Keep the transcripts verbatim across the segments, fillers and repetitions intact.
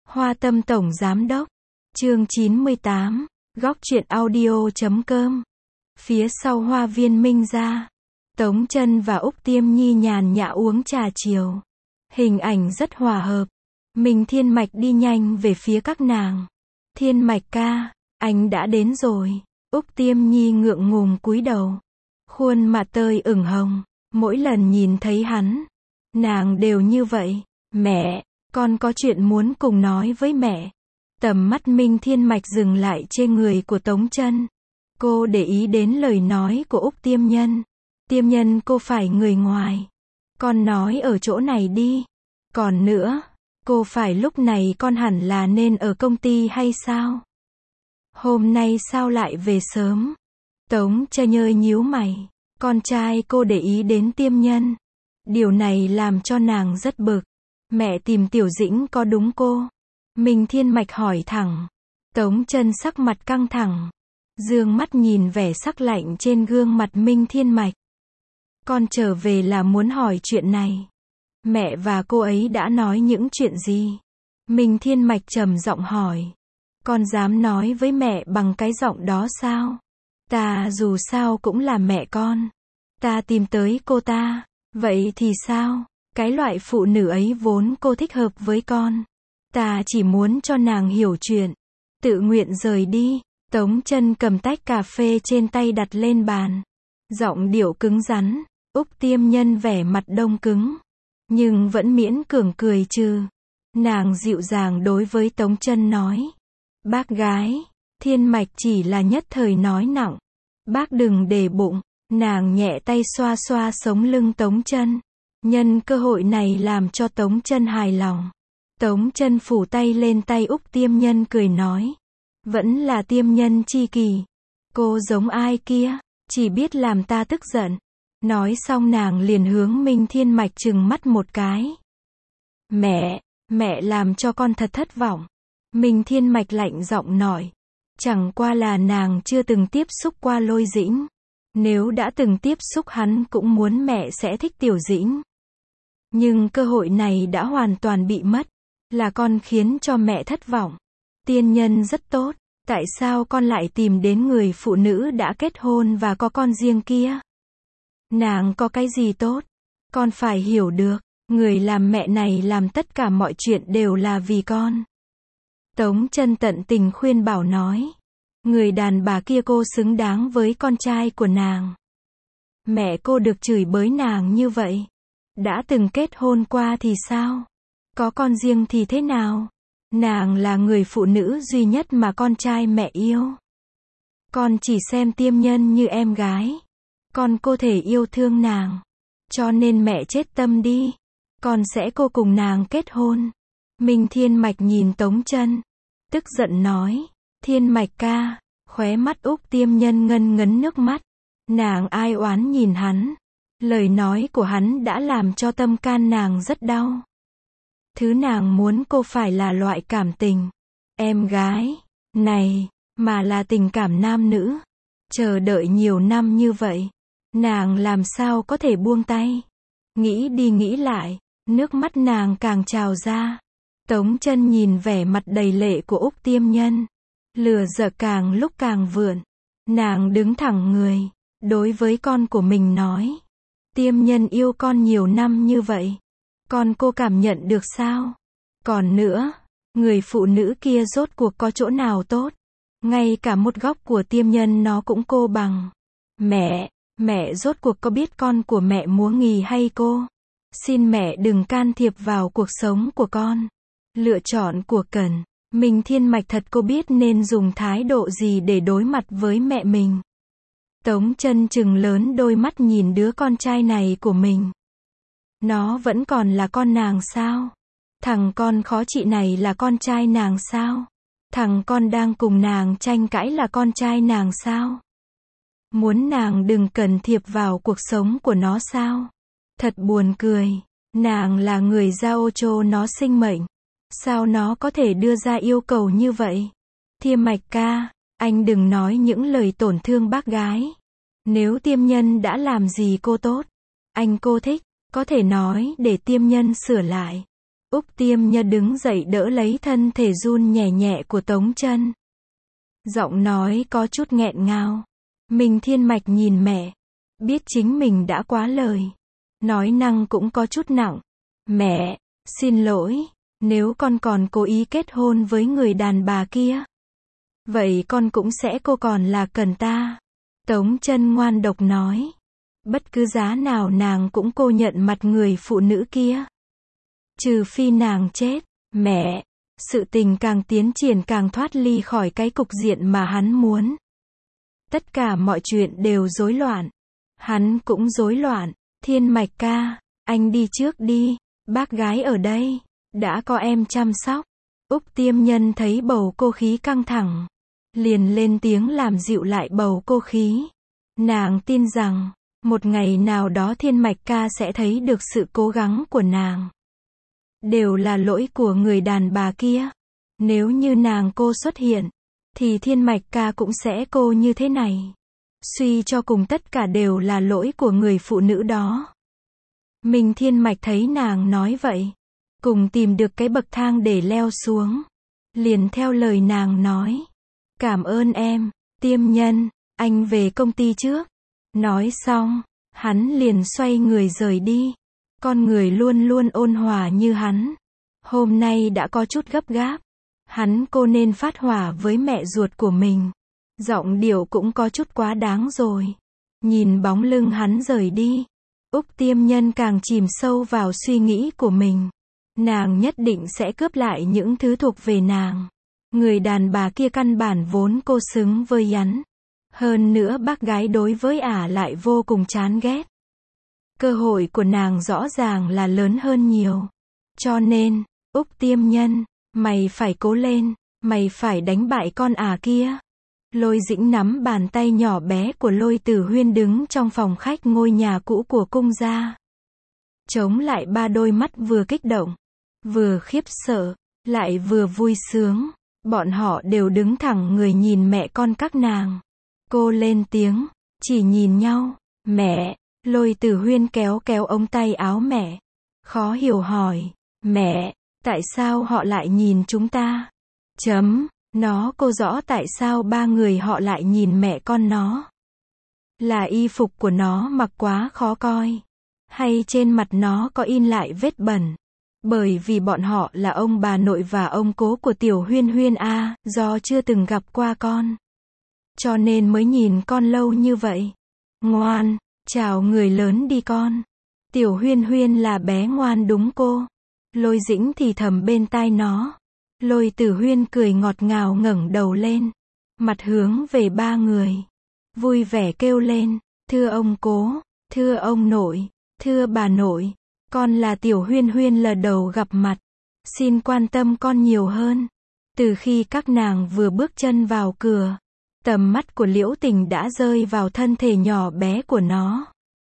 Hoa Tâm Tổng Giám Đốc. Chương chín mươi tám. Góc truyện audio chấm com. Phía sau Hoa Viên Minh gia, Tống Chân và Úc Tiêm Nhi nhàn nhã uống trà chiều. Hình ảnh rất hòa hợp. Minh Thiên Mạch đi nhanh về phía các nàng. Thiên Mạch ca, anh đã đến rồi. Úc Tiêm Nhi ngượng ngùng cúi đầu. Khuôn mặt tơi ửng hồng. Mỗi lần nhìn thấy hắn, nàng đều như vậy. Mẹ, con có chuyện muốn cùng nói với mẹ. Tầm mắt Minh Thiên Mạch dừng lại trên người của Tống Chân. Cô để ý đến lời nói của Úc Tiêm Nhân. Tiêm Nhân, cô phải người ngoài. Con nói ở chỗ này đi. Còn nữa, cô phải lúc này con hẳn là nên ở công ty hay sao? Hôm nay sao lại về sớm? Tống Chân nhơi nhíu mày. Con trai cô để ý đến Tiêm Nhân. Điều này làm cho nàng rất bực. Mẹ tìm Tiểu Dĩnh có đúng cô? Minh Thiên Mạch hỏi thẳng. Tống Chân sắc mặt căng thẳng, dương mắt nhìn vẻ sắc lạnh trên gương mặt Minh Thiên Mạch. Con trở về là muốn hỏi chuyện này. Mẹ và cô ấy đã nói những chuyện gì? Minh Thiên Mạch trầm giọng hỏi. Con dám nói với mẹ bằng cái giọng đó sao? Ta dù sao cũng là mẹ con. Ta tìm tới cô ta. Vậy thì sao? Cái loại phụ nữ ấy vốn cô thích hợp với con. Ta chỉ muốn cho nàng hiểu chuyện. Tự nguyện rời đi. Tống Chân cầm tách cà phê trên tay đặt lên bàn. Giọng điệu cứng rắn. Úc Tiêm Nhân vẻ mặt đông cứng, nhưng vẫn miễn cưỡng cười trừ. Nàng dịu dàng đối với Tống Chân nói. Bác gái, Thiên Mạch chỉ là nhất thời nói nặng. Bác đừng để bụng. Nàng nhẹ tay xoa xoa sống lưng Tống Chân. Nhân cơ hội này làm cho Tống Chân hài lòng. Tống Chân phủ tay lên tay Úc Tiêm Nhân cười nói. Vẫn là Tiêm Nhân chi kỷ. Cô giống ai kia, chỉ biết làm ta tức giận. Nói xong nàng liền hướng Minh Thiên Mạch trừng mắt một cái. Mẹ, mẹ làm cho con thật thất vọng. Minh Thiên Mạch lạnh giọng nói. Chẳng qua là nàng chưa từng tiếp xúc qua Lôi Dĩnh. Nếu đã từng tiếp xúc hắn cũng muốn mẹ sẽ thích Tiểu Dĩnh. Nhưng cơ hội này đã hoàn toàn bị mất. Là con khiến cho mẹ thất vọng. Tiên Nhân rất tốt. Tại sao con lại tìm đến người phụ nữ đã kết hôn và có con riêng kia? Nàng có cái gì tốt? Con phải hiểu được. Người làm mẹ này làm tất cả mọi chuyện đều là vì con. Tống Chân tận tình khuyên bảo nói. Người đàn bà kia cô xứng đáng với con trai của nàng. Mẹ cô được chửi bới nàng như vậy. Đã từng kết hôn qua thì sao? Có con riêng thì thế nào? Nàng là người phụ nữ duy nhất mà con trai mẹ yêu. Con chỉ xem Tiêm Nhân như em gái. Con có thể yêu thương nàng. Cho nên mẹ chết tâm đi. Con sẽ cô cùng nàng kết hôn. Minh Thiên Mạch nhìn Tống Chân, tức giận nói. Thiên Mạch ca. Khóe mắt Úc Tiêm Nhân ngân ngấn nước mắt. Nàng ai oán nhìn hắn. Lời nói của hắn đã làm cho tâm can nàng rất đau. Thứ nàng muốn cô phải là loại cảm tình em gái này, mà là tình cảm nam nữ. Chờ đợi nhiều năm như vậy, nàng làm sao có thể buông tay. Nghĩ đi nghĩ lại, nước mắt nàng càng trào ra. Tống Chân nhìn vẻ mặt đầy lệ của Úc Tiêm Nhân, lửa giận càng lúc càng vượn. Nàng đứng thẳng người, đối với con của mình nói. Tiêm Nhân yêu con nhiều năm như vậy, con cô cảm nhận được sao? Còn nữa, người phụ nữ kia rốt cuộc có chỗ nào tốt? Ngay cả một góc của Tiêm Nhân nó cũng cô bằng. Mẹ, mẹ rốt cuộc có biết con của mẹ muốn nghỉ hay cô? Xin mẹ đừng can thiệp vào cuộc sống của con. Lựa chọn của Cần, Minh Thiên Mạch thật cô biết nên dùng thái độ gì để đối mặt với mẹ mình. Tống Chân trừng lớn đôi mắt nhìn đứa con trai này của mình. Nó vẫn còn là con nàng sao? Thằng con khó trị này là con trai nàng sao? Thằng con đang cùng nàng tranh cãi là con trai nàng sao? Muốn nàng đừng can thiệp vào cuộc sống của nó sao? Thật buồn cười. Nàng là người giao cho nó sinh mệnh. Sao nó có thể đưa ra yêu cầu như vậy? Thiên Mạch ca, anh đừng nói những lời tổn thương bác gái. Nếu Tiêm Nhân đã làm gì cô tốt, anh cô thích, có thể nói để Tiêm Nhân sửa lại. Úc Tiêm Nha đứng dậy đỡ lấy thân thể run nhẹ nhẹ của Tống Chân. Giọng nói có chút nghẹn ngào. Minh Thiên Mạch nhìn mẹ. Biết chính mình đã quá lời. Nói năng cũng có chút nặng. Mẹ, xin lỗi, nếu con còn cố ý kết hôn với người đàn bà kia. Vậy con cũng sẽ cô còn là cần ta. Tống Chân ngoan độc nói. Bất cứ giá nào nàng cũng cô nhận mặt người phụ nữ kia. Trừ phi nàng chết. Mẹ, sự tình càng tiến triển càng thoát ly khỏi cái cục diện mà hắn muốn. Tất cả mọi chuyện đều rối loạn. Hắn cũng rối loạn. Thiên Mạch ca, anh đi trước đi, bác gái ở đây, đã có em chăm sóc. Úc Tiêm Nhân thấy bầu cô khí căng thẳng, liền lên tiếng làm dịu lại bầu cô khí. Nàng tin rằng, một ngày nào đó Thiên Mạch ca sẽ thấy được sự cố gắng của nàng. Đều là lỗi của người đàn bà kia. Nếu như nàng cô xuất hiện, thì Thiên Mạch ca cũng sẽ cô như thế này. Suy cho cùng tất cả đều là lỗi của người phụ nữ đó. Minh Thiên Mạch thấy nàng nói vậy, cùng tìm được cái bậc thang để leo xuống. Liền theo lời nàng nói. Cảm ơn em, Tiêm Nhân, anh về công ty trước. Nói xong, hắn liền xoay người rời đi. Con người luôn luôn ôn hòa như hắn. Hôm nay đã có chút gấp gáp. Hắn cô nên phát hỏa với mẹ ruột của mình. Giọng điệu cũng có chút quá đáng rồi. Nhìn bóng lưng hắn rời đi. Úc Tiêm Nhân càng chìm sâu vào suy nghĩ của mình. Nàng nhất định sẽ cướp lại những thứ thuộc về nàng. Người đàn bà kia căn bản vốn cô xứng với hắn. Hơn nữa bác gái đối với ả lại vô cùng chán ghét. Cơ hội của nàng rõ ràng là lớn hơn nhiều. Cho nên, Úc Tiêm Nhân, mày phải cố lên, mày phải đánh bại con ả kia. Lôi Dĩnh nắm bàn tay nhỏ bé của Lôi Tử Huyên đứng trong phòng khách ngôi nhà cũ của cung gia. Chống lại ba đôi mắt vừa kích động, vừa khiếp sợ, lại vừa vui sướng. Bọn họ đều đứng thẳng người nhìn mẹ con các nàng. Cô lên tiếng, chỉ nhìn nhau. Mẹ, Lôi Tử Huyên kéo kéo ống tay áo mẹ. Khó hiểu hỏi, mẹ, tại sao họ lại nhìn chúng ta? Chấm, nó cô rõ tại sao ba người họ lại nhìn mẹ con nó. Là y phục của nó mặc quá khó coi. Hay trên mặt nó có in lại vết bẩn. Bởi vì bọn họ là ông bà nội và ông cố của Tiểu Huyên Huyên a, do chưa từng gặp qua con. Cho nên mới nhìn con lâu như vậy. Ngoan, chào người lớn đi con. Tiểu Huyên Huyên là bé ngoan đúng cô. Lôi Dĩnh thì thầm bên tai nó. Lôi Tử Huyên cười ngọt ngào ngẩng đầu lên. Mặt hướng về ba người. Vui vẻ kêu lên. Thưa ông cố, thưa ông nội, thưa bà nội. Con là Tiểu Huyên Huyên lần đầu gặp mặt. Xin quan tâm con nhiều hơn. Từ khi các nàng vừa bước chân vào cửa, tầm mắt của Liễu Tình đã rơi vào thân thể nhỏ bé của nó.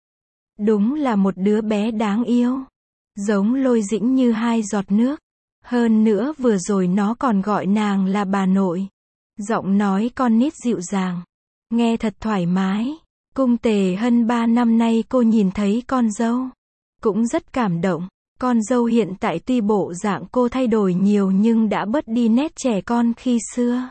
Đúng là một đứa bé đáng yêu. Giống Lôi Dĩnh như hai giọt nước. Hơn nữa vừa rồi nó còn gọi nàng là bà nội. Giọng nói con nít dịu dàng. Nghe thật thoải mái. Cung Tề Hân ba năm nay cô nhìn thấy con dâu. Cũng rất cảm động. Con dâu hiện tại tuy bộ dạng cô thay đổi nhiều nhưng đã bớt đi nét trẻ con khi xưa.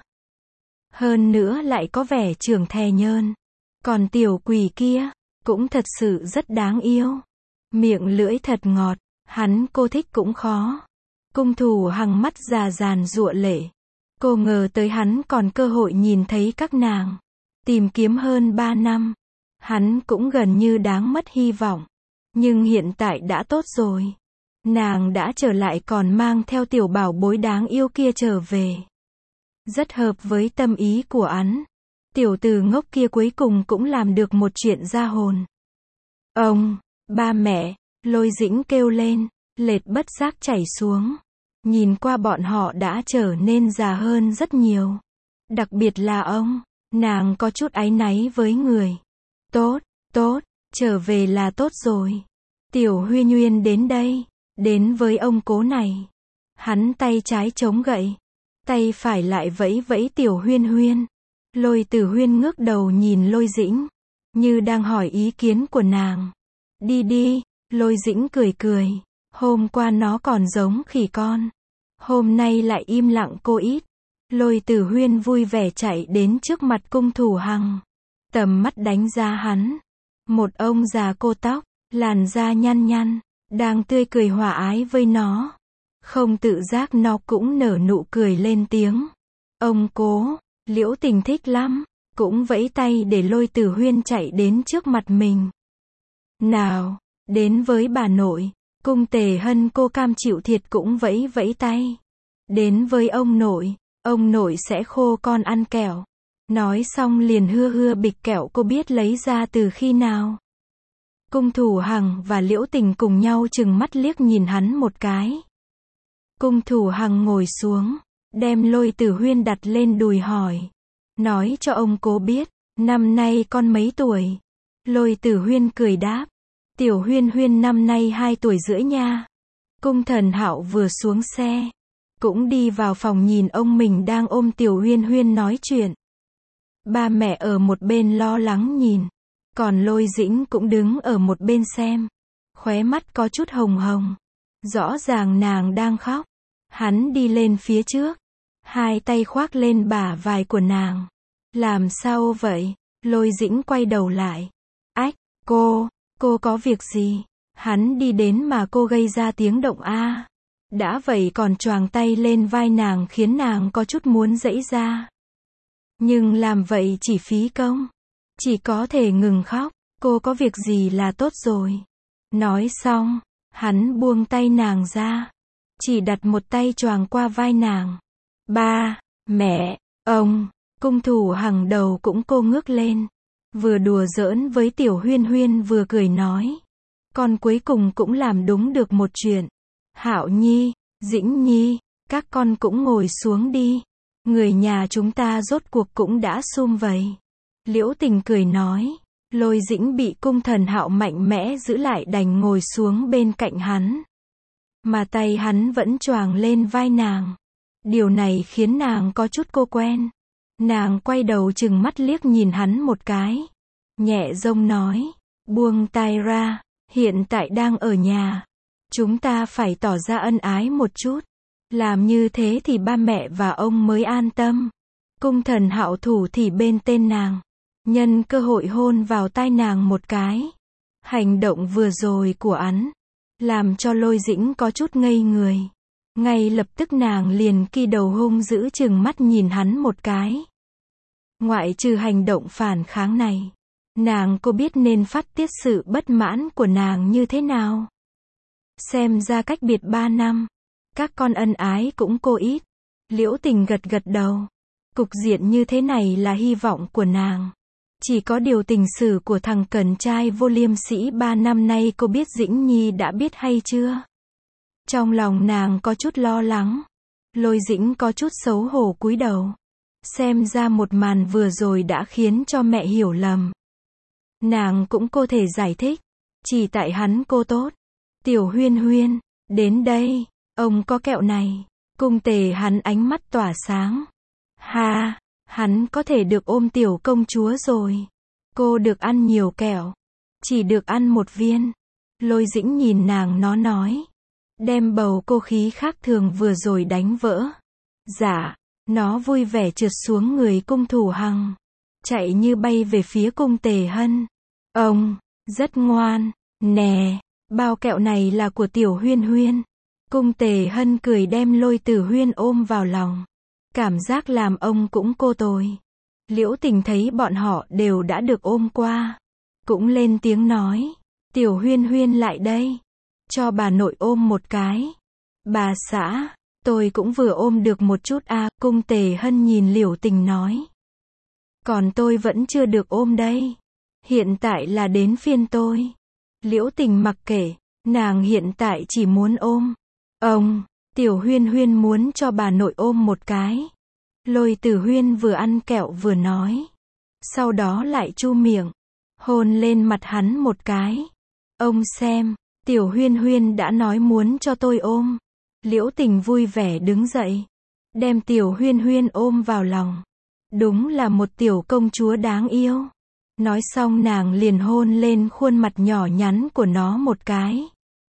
Hơn nữa lại có vẻ trưởng thè nhơn. Còn tiểu quỷ kia, cũng thật sự rất đáng yêu. Miệng lưỡi thật ngọt, hắn cô thích cũng khó. Cung Thủ Hằng mắt già dàn giụa lệ. Cô ngờ tới hắn còn cơ hội nhìn thấy các nàng. Tìm kiếm hơn ba năm. Hắn cũng gần như đáng mất hy vọng. Nhưng hiện tại đã tốt rồi. Nàng đã trở lại còn mang theo tiểu bảo bối đáng yêu kia trở về. Rất hợp với tâm ý của hắn. Tiểu tử ngốc kia cuối cùng cũng làm được một chuyện ra hồn. Ông, ba mẹ, Lôi Dĩnh kêu lên, lệ bất giác chảy xuống. Nhìn qua bọn họ đã trở nên già hơn rất nhiều. Đặc biệt là ông, nàng có chút áy náy với người. Tốt, tốt, trở về là tốt rồi. Tiểu Huyên Huyên đến đây, đến với ông cố này. Hắn tay trái chống gậy, tay phải lại vẫy vẫy Tiểu Huyên Huyên. Lôi Tử Huyên ngước đầu nhìn Lôi Dĩnh, như đang hỏi ý kiến của nàng. Đi đi, Lôi Dĩnh cười cười, Hôm qua nó còn giống khỉ con. Hôm nay lại im lặng cô ít. Lôi Tử Huyên vui vẻ chạy đến trước mặt Cung Thủ Hằng. Tầm mắt đánh giá hắn. Một ông già cô tóc, làn da nhăn nhăn, đang tươi cười hòa ái với nó. Không tự giác nó cũng nở nụ cười lên tiếng. Ông cố, Liễu Tình thích lắm, cũng vẫy tay để Lôi Tử Huyên chạy đến trước mặt mình. Nào, đến với bà nội. Cung Tề Hân cô cam chịu thiệt cũng vẫy vẫy tay. Đến với ông nội, ông nội sẽ khô con ăn kẹo. Nói xong liền hưa hưa bịch kẹo cô biết lấy ra từ khi nào. Cung Thủ Hằng và Liễu Tình cùng nhau chừng mắt liếc nhìn hắn một cái. Cung Thủ Hằng ngồi xuống, đem Lôi Tử Huyên đặt lên đùi hỏi. Nói cho ông cố biết, năm nay con mấy tuổi? Lôi Tử Huyên cười đáp. Tiểu Huyên Huyên năm nay hai tuổi rưỡi nha. Cung Thần Hạo vừa xuống xe, cũng đi vào phòng nhìn ông mình đang ôm Tiểu Huyên Huyên nói chuyện. Ba mẹ ở một bên lo lắng nhìn, còn Lôi Dĩnh cũng đứng ở một bên xem. Khóe mắt có chút hồng hồng. Rõ ràng nàng đang khóc. Hắn đi lên phía trước, hai tay khoác lên bả vai của nàng. Làm sao vậy? Lôi Dĩnh quay đầu lại. Ách, cô, cô có việc gì? Hắn đi đến mà cô gây ra tiếng động a. Đã vậy còn choàng tay lên vai nàng khiến nàng có chút muốn giãy ra. Nhưng làm vậy chỉ phí công. Chỉ có thể ngừng khóc, cô có việc gì là tốt rồi. Nói xong, hắn buông tay nàng ra. Chỉ đặt một tay choàng qua vai nàng. Ba, mẹ, ông, Cung Thủ Hằng đầu cũng cô ngước lên. Vừa đùa giỡn với Tiểu Huyên Huyên vừa cười nói. Con cuối cùng cũng làm đúng được một chuyện. Hạo Nhi, Dĩnh Nhi, các con cũng ngồi xuống đi. Người nhà chúng ta rốt cuộc cũng đã sum vầy. Liễu Tình cười nói. Lôi Dĩnh bị Cung Thần Hạo mạnh mẽ giữ lại đành ngồi xuống bên cạnh hắn. Mà tay hắn vẫn choàng lên vai nàng. Điều này khiến nàng có chút cô quen. Nàng quay đầu chừng mắt liếc nhìn hắn một cái. Nhẹ giọng nói. Buông tay ra, hiện tại đang ở nhà. Chúng ta phải tỏ ra ân ái một chút. Làm như thế thì ba mẹ và ông mới an tâm. Cung Thần Hạo thủ thì bên tên nàng. Nhân cơ hội hôn vào tai nàng một cái. Hành động vừa rồi của hắn làm cho Lôi Dĩnh có chút ngây người. Ngay lập tức nàng liền ki đầu hung dữ chừng mắt nhìn hắn một cái. Ngoại trừ hành động phản kháng này, nàng cô biết nên phát tiết sự bất mãn của nàng như thế nào. Xem ra cách biệt ba năm, các con ân ái cũng cô ít. Liễu Tình gật gật đầu. Cục diện như thế này là hy vọng của nàng. Chỉ có điều tình sử của thằng cẩn trai vô liêm sĩ ba năm nay cô biết Dĩnh Nhi đã biết hay chưa? Trong lòng nàng có chút lo lắng. Lôi Dĩnh có chút xấu hổ cúi đầu. Xem ra một màn vừa rồi đã khiến cho mẹ hiểu lầm. Nàng cũng cô thể giải thích. Chỉ tại hắn cô tốt. Tiểu Huyên Huyên, đến đây, ông có kẹo này. Cung Tề hắn ánh mắt tỏa sáng. Ha, hắn có thể được ôm tiểu công chúa rồi. Cô được ăn nhiều kẹo. Chỉ được ăn một viên. Lôi Dĩnh nhìn nàng nó nói. Đem bầu cô khí khác thường vừa rồi đánh vỡ. Dạ, nó vui vẻ trượt xuống người Cung Thủ Hằng. Chạy như bay về phía Cung Tề Hân. Ông, rất ngoan, nè, bao kẹo này là của Tiểu Huyên Huyên. Cung Tề Hân cười đem Lôi Tử Huyên ôm vào lòng. Cảm giác làm ông cũng cô tồi. Liễu Tình thấy bọn họ đều đã được ôm qua. Cũng lên tiếng nói. Tiểu Huyên Huyên lại đây. Cho bà nội ôm một cái. Bà xã, tôi cũng vừa ôm được một chút a. À, Cung Tề Hân nhìn Liễu Tình nói. Còn tôi vẫn chưa được ôm đây. Hiện tại là đến phiên tôi. Liễu Tình mặc kệ. Nàng hiện tại chỉ muốn ôm. Ông, Tiểu Huyên Huyên muốn cho bà nội ôm một cái. Lôi Tử Huyên vừa ăn kẹo vừa nói. Sau đó lại chu miệng. Hôn lên mặt hắn một cái. Ông xem, Tiểu Huyên Huyên đã nói muốn cho tôi ôm. Liễu Tình vui vẻ đứng dậy. Đem Tiểu Huyên Huyên ôm vào lòng. Đúng là một tiểu công chúa đáng yêu. Nói xong nàng liền hôn lên khuôn mặt nhỏ nhắn của nó một cái.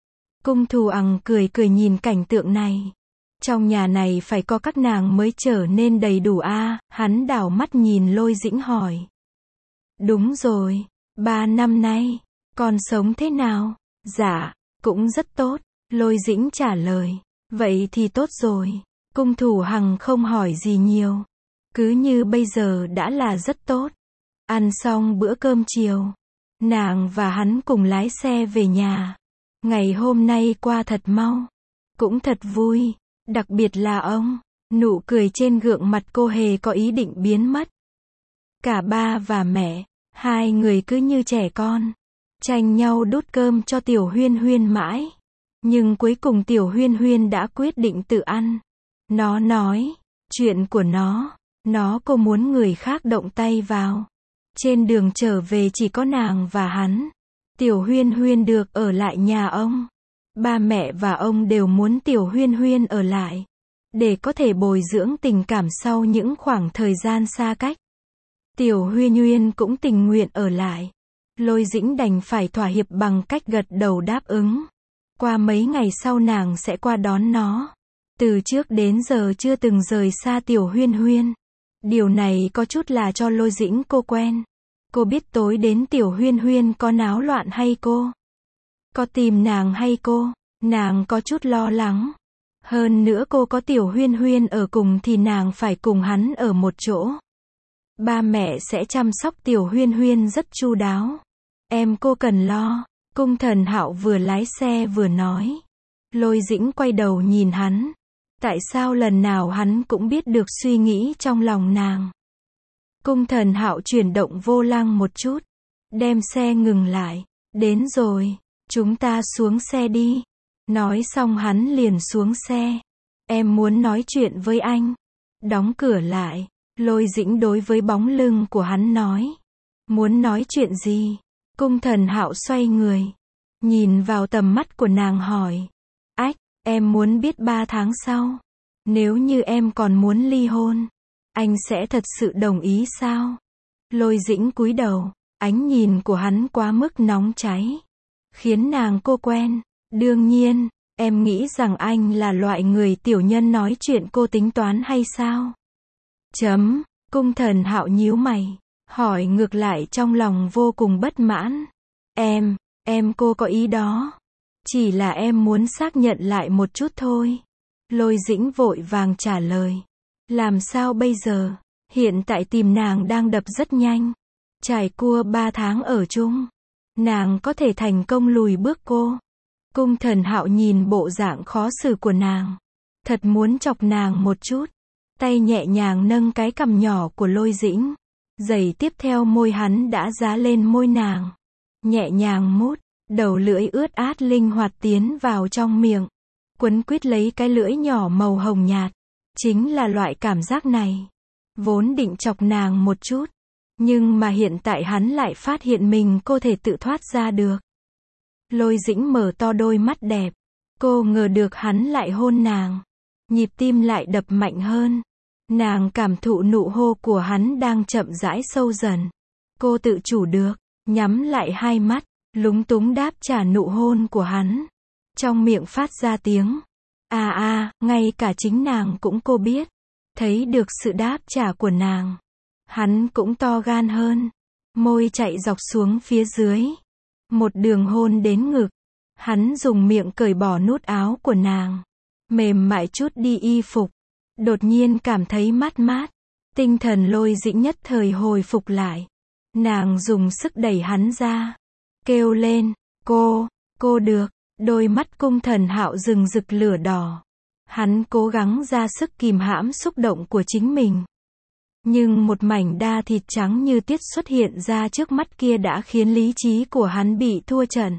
Cung Thù Ằng cười cười nhìn cảnh tượng này. Trong nhà này phải có các nàng mới trở nên đầy đủ a à, hắn đảo mắt nhìn Lôi Dĩnh hỏi. Đúng rồi, ba năm nay, con sống thế nào? Dạ, cũng rất tốt, Lôi Dĩnh trả lời. Vậy thì tốt rồi. Cung Thủ Hằng không hỏi gì nhiều. Cứ như bây giờ đã là rất tốt. Ăn xong bữa cơm chiều, nàng và hắn cùng lái xe về nhà. Ngày hôm nay qua thật mau, cũng thật vui, đặc biệt là ông. Nụ cười trên gương mặt cô hề có ý định biến mất. Cả ba và mẹ, hai người cứ như trẻ con, tranh nhau đút cơm cho Tiểu Huyên Huyên mãi. Nhưng cuối cùng Tiểu Huyên Huyên đã quyết định tự ăn. Nó nói, chuyện của nó, nó cô muốn người khác động tay vào. Trên đường trở về chỉ có nàng và hắn. Tiểu Huyên Huyên được ở lại nhà ông. Ba mẹ và ông đều muốn Tiểu Huyên Huyên ở lại, để có thể bồi dưỡng tình cảm sau những khoảng thời gian xa cách. Tiểu Huyên Huyên cũng tình nguyện ở lại. Lôi Dĩnh đành phải thỏa hiệp bằng cách gật đầu đáp ứng. Qua mấy ngày sau nàng sẽ qua đón nó. Từ trước đến giờ chưa từng rời xa Tiểu Huyên Huyên. Điều này có chút là cho Lôi Dĩnh cô quen. Cô biết tối đến Tiểu Huyên Huyên có náo loạn hay cô có tìm nàng hay cô. Nàng có chút lo lắng. Hơn nữa cô có Tiểu Huyên Huyên ở cùng thì nàng phải cùng hắn ở một chỗ. Ba mẹ sẽ chăm sóc Tiểu Huyên Huyên rất chu đáo. Em cô cần lo. Cung Thần Hạo vừa lái xe vừa nói. Lôi Dĩnh quay đầu nhìn hắn. Tại sao lần nào hắn cũng biết được suy nghĩ trong lòng nàng? Cung Thần Hạo chuyển động vô lăng một chút, đem xe ngừng lại. Đến rồi, chúng ta xuống xe đi. Nói xong hắn liền xuống xe. Em muốn nói chuyện với anh. Đóng cửa lại. Lôi Dĩnh đối với bóng lưng của hắn nói. Muốn nói chuyện gì? Cung Thần Hạo xoay người, nhìn vào tầm mắt của nàng hỏi. Ách, em muốn biết ba tháng sau, nếu như em còn muốn ly hôn, anh sẽ thật sự đồng ý sao? Lôi Dĩnh cúi đầu, ánh nhìn của hắn quá mức nóng cháy, khiến nàng cô quen. Đương nhiên, em nghĩ rằng anh là loại người tiểu nhân nói chuyện cô tính toán hay sao? Chấm, Cung Thần Hạo nhíu mày, hỏi ngược lại trong lòng vô cùng bất mãn. Em, em cô có ý đó. Chỉ là em muốn xác nhận lại một chút thôi. Lôi Dĩnh vội vàng trả lời. Làm sao bây giờ? Hiện tại tìm nàng đang đập rất nhanh. Trải qua ba tháng ở chung, nàng có thể thành công lùi bước cô. Cung Thần Hạo nhìn bộ dạng khó xử của nàng, thật muốn chọc nàng một chút. Tay nhẹ nhàng nâng cái cằm nhỏ của Lôi Dĩnh. Giây tiếp theo môi hắn đã dá lên môi nàng. Nhẹ nhàng mút, đầu lưỡi ướt át linh hoạt tiến vào trong miệng. Quấn quýt lấy cái lưỡi nhỏ màu hồng nhạt. Chính là loại cảm giác này. Vốn định chọc nàng một chút. Nhưng mà hiện tại hắn lại phát hiện mình cô thể tự thoát ra được. Lôi Dĩnh mở to đôi mắt đẹp. Cô ngờ được hắn lại hôn nàng. Nhịp tim lại đập mạnh hơn. Nàng cảm thụ nụ hôn của hắn đang chậm rãi sâu dần. Cô tự chủ được, nhắm lại hai mắt, lúng túng đáp trả nụ hôn của hắn. Trong miệng phát ra tiếng. À à, ngay cả chính nàng cũng cô biết. Thấy được sự đáp trả của nàng. Hắn cũng to gan hơn. Môi chạy dọc xuống phía dưới. Một đường hôn đến ngực. Hắn dùng miệng cởi bỏ nút áo của nàng. Mềm mại chút đi y phục. Đột nhiên cảm thấy mát mát. Tinh thần Lôi Dĩnh nhất thời hồi phục lại. Nàng dùng sức đẩy hắn ra. Kêu lên, cô, cô được. Đôi mắt Cung Thần Hạo rừng rực lửa đỏ. Hắn cố gắng ra sức kìm hãm xúc động của chính mình. Nhưng một mảnh da thịt trắng như tiết xuất hiện ra trước mắt kia đã khiến lý trí của hắn bị thua trận.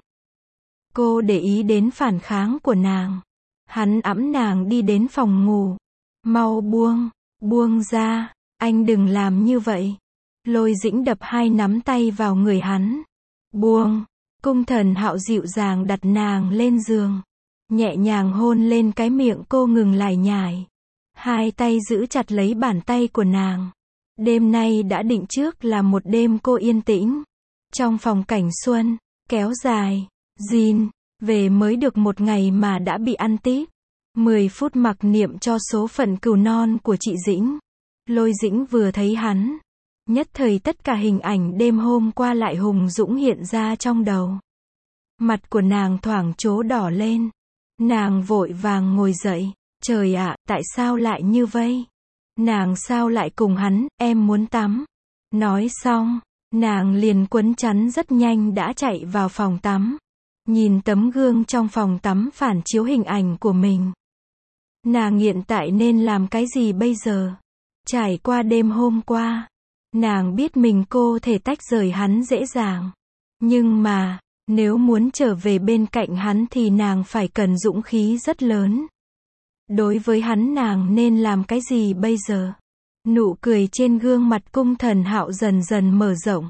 Cô để ý đến phản kháng của nàng. Hắn ẵm nàng đi đến phòng ngủ. Mau buông, buông ra, anh đừng làm như vậy. Lôi Dĩnh đập hai nắm tay vào người hắn. Buông, Cung Thần Hạo dịu dàng đặt nàng lên giường. Nhẹ nhàng hôn lên cái miệng cô ngừng lải nhải. Hai tay giữ chặt lấy bàn tay của nàng. Đêm nay đã định trước là một đêm cô yên tĩnh. Trong phòng cảnh xuân, kéo dài, jean, Về mới được một ngày mà đã bị ăn tít. mười phút mặc niệm cho số phận cừu non của chị Dĩnh. Lôi Dĩnh vừa thấy hắn. Nhất thời tất cả hình ảnh đêm hôm qua lại hùng dũng hiện ra trong đầu. Mặt của nàng thoảng trố đỏ lên. Nàng vội vàng ngồi dậy. Trời ạ, tại sao lại như vây? Nàng sao lại cùng hắn, em muốn tắm. Nói xong, nàng liền quấn chắn rất nhanh đã chạy vào phòng tắm. Nhìn tấm gương trong phòng tắm phản chiếu hình ảnh của mình. Nàng hiện tại nên làm cái gì bây giờ? Trải qua đêm hôm qua, nàng biết mình cô thể tách rời hắn dễ dàng. Nhưng mà, nếu muốn trở về bên cạnh hắn thì nàng phải cần dũng khí rất lớn. Đối với hắn nàng nên làm cái gì bây giờ? Nụ cười trên gương mặt Cung Thần Hạo dần dần mở rộng.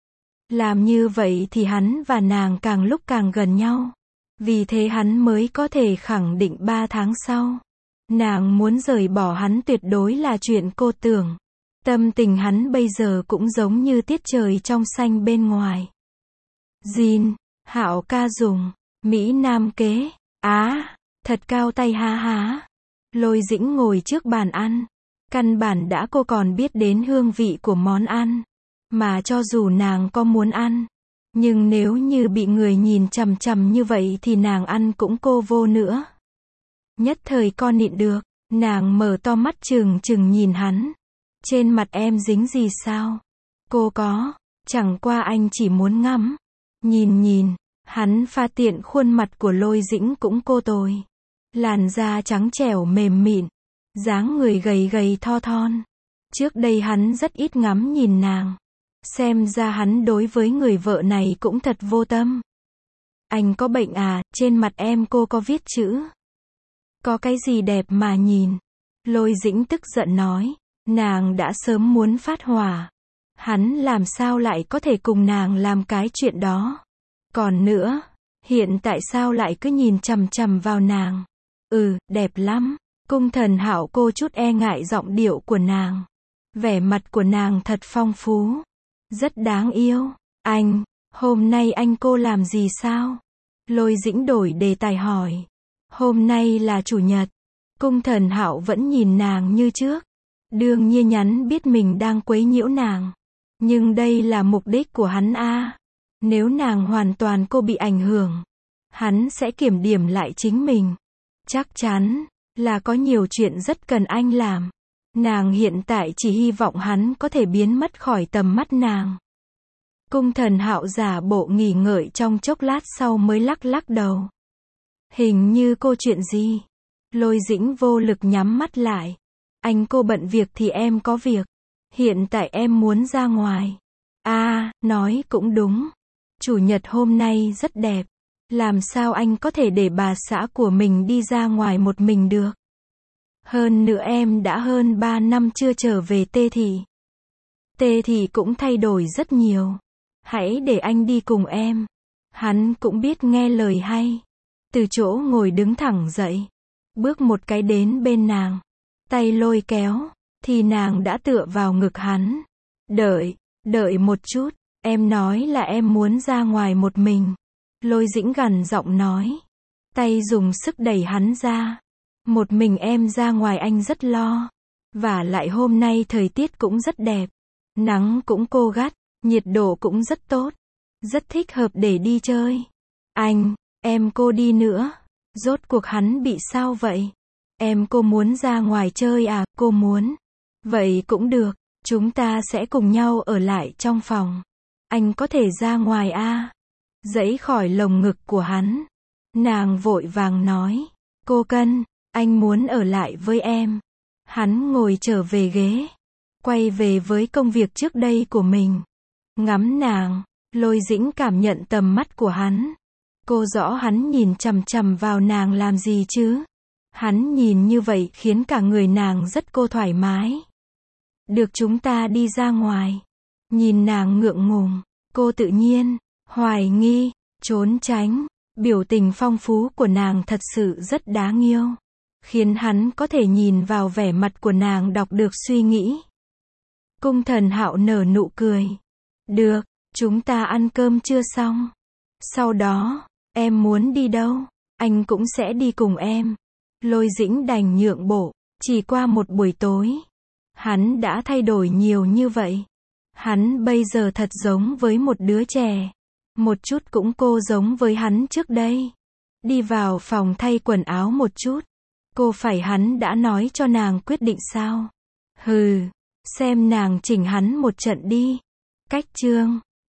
Làm như vậy thì hắn và nàng càng lúc càng gần nhau. Vì thế hắn mới có thể khẳng định ba tháng sau. Nàng muốn rời bỏ hắn tuyệt đối là chuyện cô tưởng. Tâm tình hắn bây giờ cũng giống như tiết trời trong xanh bên ngoài. Jin, Hạo ca dùng, Mỹ Nam kế, á, thật cao tay ha há. Lôi Dĩnh ngồi trước bàn ăn. Căn bản đã cô còn biết đến hương vị của món ăn. Mà cho dù nàng có muốn ăn. Nhưng nếu như bị người nhìn chằm chằm như vậy thì nàng ăn cũng cô vô nữa. Nhất thời con nhịn được. Nàng mở to mắt trừng trừng nhìn hắn. Trên mặt em dính gì sao? Cô có. Chẳng qua anh chỉ muốn ngắm. Nhìn nhìn. Hắn pha tiện khuôn mặt của Lôi Dĩnh cũng cô tồi. Làn da trắng trẻo mềm mịn. Dáng người gầy gầy tho thon. Trước đây hắn rất ít ngắm nhìn nàng. Xem ra hắn đối với người vợ này cũng thật vô tâm. Anh có bệnh à, trên mặt em cô có viết chữ. Có cái gì đẹp mà nhìn. Lôi Dĩnh tức giận nói. Nàng đã sớm muốn phát hỏa. Hắn làm sao lại có thể cùng nàng làm cái chuyện đó. Còn nữa, hiện tại sao lại cứ nhìn chằm chằm vào nàng. Ừ, đẹp lắm. Cung Thần Hạo cô chút e ngại giọng điệu của nàng. Vẻ mặt của nàng thật phong phú. Rất đáng yêu. Anh, hôm nay anh cô làm gì sao? Lôi Dĩnh đổi đề tài hỏi. Hôm nay là chủ nhật. Cung Thần Hạo vẫn nhìn nàng như trước. Đương nhiên nhắn biết mình đang quấy nhiễu nàng. Nhưng đây là mục đích của hắn a. À. Nếu nàng hoàn toàn cô bị ảnh hưởng, hắn sẽ kiểm điểm lại chính mình. Chắc chắn là có nhiều chuyện rất cần anh làm. Nàng hiện tại chỉ hy vọng hắn có thể biến mất khỏi tầm mắt nàng. Cung Thần Hạo giả bộ nghỉ ngợi trong chốc lát sau mới lắc lắc đầu. Hình như cô chuyện gì? Lôi Dĩnh vô lực nhắm mắt lại. Anh cô bận việc thì em có việc. Hiện tại em muốn ra ngoài. A, à, nói cũng đúng. Chủ nhật hôm nay rất đẹp. Làm sao anh có thể để bà xã của mình đi ra ngoài một mình được? Hơn nữa em đã hơn ba năm chưa trở về Tê Thị. Tê Thị cũng thay đổi rất nhiều. Hãy để anh đi cùng em. Hắn cũng biết nghe lời hay. Từ chỗ ngồi đứng thẳng dậy. Bước một cái đến bên nàng. Tay lôi kéo. Thì nàng đã tựa vào ngực hắn. Đợi, đợi một chút. Em nói là em muốn ra ngoài một mình. Lôi Dĩnh gằn giọng nói. Tay dùng sức đẩy hắn ra. Một mình em ra ngoài anh rất lo. Và lại hôm nay thời tiết cũng rất đẹp. Nắng cũng cô gắt. Nhiệt độ cũng rất tốt. Rất thích hợp để đi chơi. Anh, em cô đi nữa. Rốt cuộc hắn bị sao vậy? Em cô muốn ra ngoài chơi à? Cô muốn. Vậy cũng được. Chúng ta sẽ cùng nhau ở lại trong phòng. Anh có thể ra ngoài à? Giãy khỏi lồng ngực của hắn. Nàng vội vàng nói. Cô Cân, anh muốn ở lại với em. Hắn ngồi trở về ghế. Quay về với công việc trước đây của mình. Ngắm nàng. Lôi Dĩnh cảm nhận tầm mắt của hắn. Cô rõ hắn nhìn chằm chằm vào nàng làm gì chứ? Hắn nhìn như vậy khiến cả người nàng rất cô thoải mái. Được, chúng ta đi ra ngoài. Nhìn nàng ngượng ngùng. Cô tự nhiên, hoài nghi, trốn tránh. Biểu tình phong phú của nàng thật sự rất đáng yêu. Khiến hắn có thể nhìn vào vẻ mặt của nàng đọc được suy nghĩ. Cung Thần Hạo nở nụ cười. Được, chúng ta ăn cơm chưa xong. Sau đó, Em muốn đi đâu? Anh cũng sẽ đi cùng em. Lôi Dĩnh đành nhượng bộ. Chỉ qua một buổi tối, hắn đã thay đổi nhiều như vậy. Hắn bây giờ thật giống với một đứa trẻ. Một chút cũng cô giống với hắn trước đây. Đi vào phòng thay quần áo một chút. Cô phải hắn đã nói cho nàng quyết định sao? Hừ, xem nàng chỉnh hắn một trận đi. Cách chương